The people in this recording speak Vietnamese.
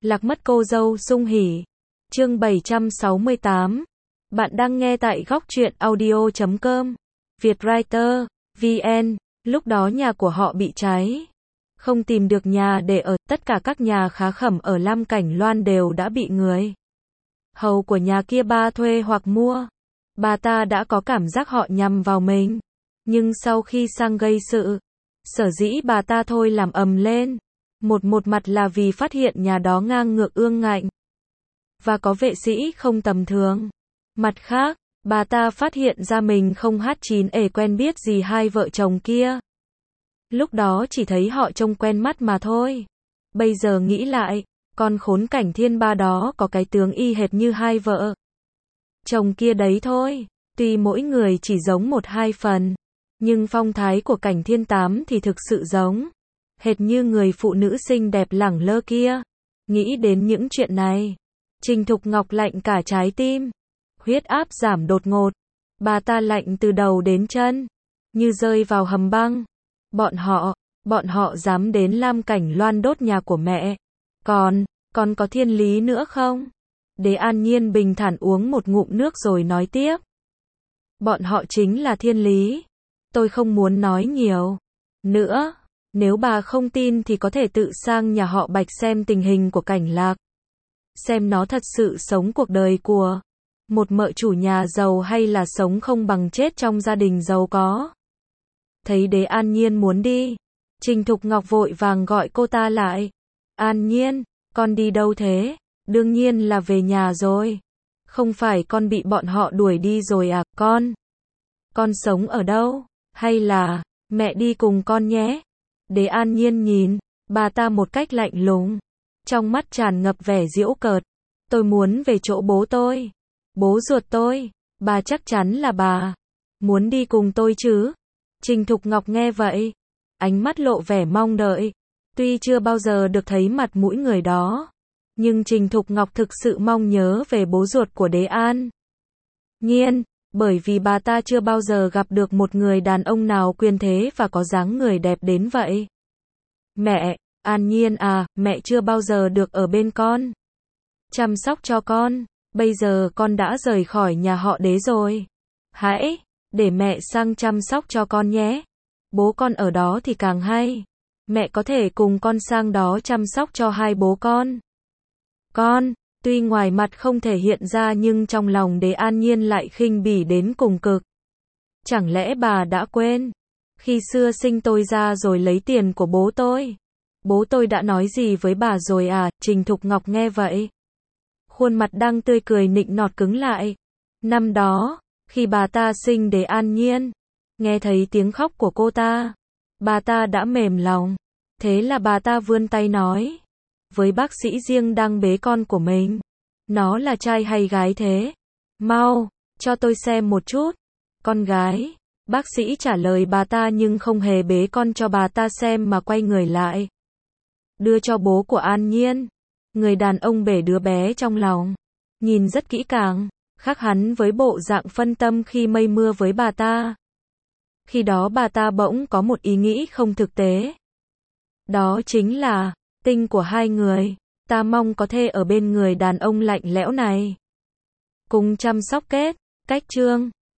Lạc mất cô dâu sung hỉ. Chương 768. Bạn đang nghe tại góc truyện audio.com. Vietwriter, VN. Lúc đó nhà của họ bị cháy. Không tìm được nhà để ở, tất cả các nhà khá khẩm ở Lam Cảnh Loan đều đã bị người hầu của nhà kia ba thuê hoặc mua. Bà ta đã có cảm giác họ nhằm vào mình. Nhưng sau khi sang gây sự, sở dĩ bà ta thôi làm ầm lên. Một mặt là vì phát hiện nhà đó ngang ngược ương ngạnh và có vệ sĩ không tầm thường. Mặt khác, bà ta phát hiện ra mình không H9 quen biết gì hai vợ chồng kia. Lúc đó chỉ thấy họ trông quen mắt mà thôi. Bây giờ nghĩ lại, con khốn Cảnh Thiên Ba đó có cái tướng y hệt như hai vợ chồng kia đấy thôi. Tuy mỗi người chỉ giống một hai phần, nhưng phong thái của Cảnh Thiên Tám thì thực sự giống hệt như người phụ nữ xinh đẹp lẳng lơ kia. Nghĩ đến những chuyện này, Trình Thục Ngọc lạnh cả trái tim. Huyết áp giảm đột ngột. Bà ta lạnh từ đầu đến chân, như rơi vào hầm băng. Bọn họ dám đến Lam Cảnh Loan đốt nhà của mẹ. Còn có thiên lý nữa không? Đế An Nhiên bình thản uống một ngụm nước rồi nói tiếp. Bọn họ chính là thiên lý. Tôi không muốn nói nhiều nữa. Nếu bà không tin thì có thể tự sang nhà họ Bạch xem tình hình của Cảnh Lạc. Xem nó thật sự sống cuộc đời của một mợ chủ nhà giàu hay là sống không bằng chết trong gia đình giàu có. Thấy Đế An Nhiên muốn đi, Trình Thục Ngọc vội vàng gọi cô ta lại. An Nhiên, con đi đâu thế? Đương nhiên là về nhà rồi. Không phải con bị bọn họ đuổi đi rồi à, con? Con sống ở đâu? Hay là mẹ đi cùng con nhé? Đế An Nhiên nhìn bà ta một cách lạnh lùng, trong mắt tràn ngập vẻ giễu cợt. Tôi muốn về chỗ bố tôi. Bố ruột tôi. Bà chắc chắn là bà muốn đi cùng tôi chứ? Trình Thục Ngọc nghe vậy, ánh mắt lộ vẻ mong đợi. Tuy chưa bao giờ được thấy mặt mũi người đó, nhưng Trình Thục Ngọc thực sự mong nhớ về bố ruột của Đế An Nhiên, bởi vì bà ta chưa bao giờ gặp được một người đàn ông nào quyền thế và có dáng người đẹp đến vậy. Mẹ, An Nhiên à, mẹ chưa bao giờ được ở bên con, chăm sóc cho con. Bây giờ con đã rời khỏi nhà họ Đế rồi. Hãy để mẹ sang chăm sóc cho con nhé. Bố con ở đó thì càng hay. Mẹ có thể cùng con sang đó chăm sóc cho hai bố con. Con, tuy ngoài mặt không thể hiện ra nhưng trong lòng Đế An Nhiên lại khinh bỉ đến cùng cực. Chẳng lẽ bà đã quên khi xưa sinh tôi ra rồi lấy tiền của bố tôi? Bố tôi đã nói gì với bà rồi à? Trình Thục Ngọc nghe vậy, khuôn mặt đang tươi cười nịnh nọt cứng lại. Năm đó, khi bà ta sinh Đế An Nhiên, nghe thấy tiếng khóc của cô ta, bà ta đã mềm lòng. Thế là bà ta vươn tay nói với bác sĩ riêng đang bế con của mình. Nó là trai hay gái thế? Mau, cho tôi xem một chút. Con gái. Bác sĩ trả lời bà ta nhưng không hề bế con cho bà ta xem mà quay người lại, đưa cho bố của An Nhiên. Người đàn ông bế đứa bé trong lòng, nhìn rất kỹ càng, khác hẳn với bộ dạng phân tâm khi mây mưa với bà ta. Khi đó bà ta bỗng có một ý nghĩ không thực tế. Đó chính là, tinh của hai người, ta mong có thể ở bên người đàn ông lạnh lẽo này, cùng chăm sóc kết. Cách chương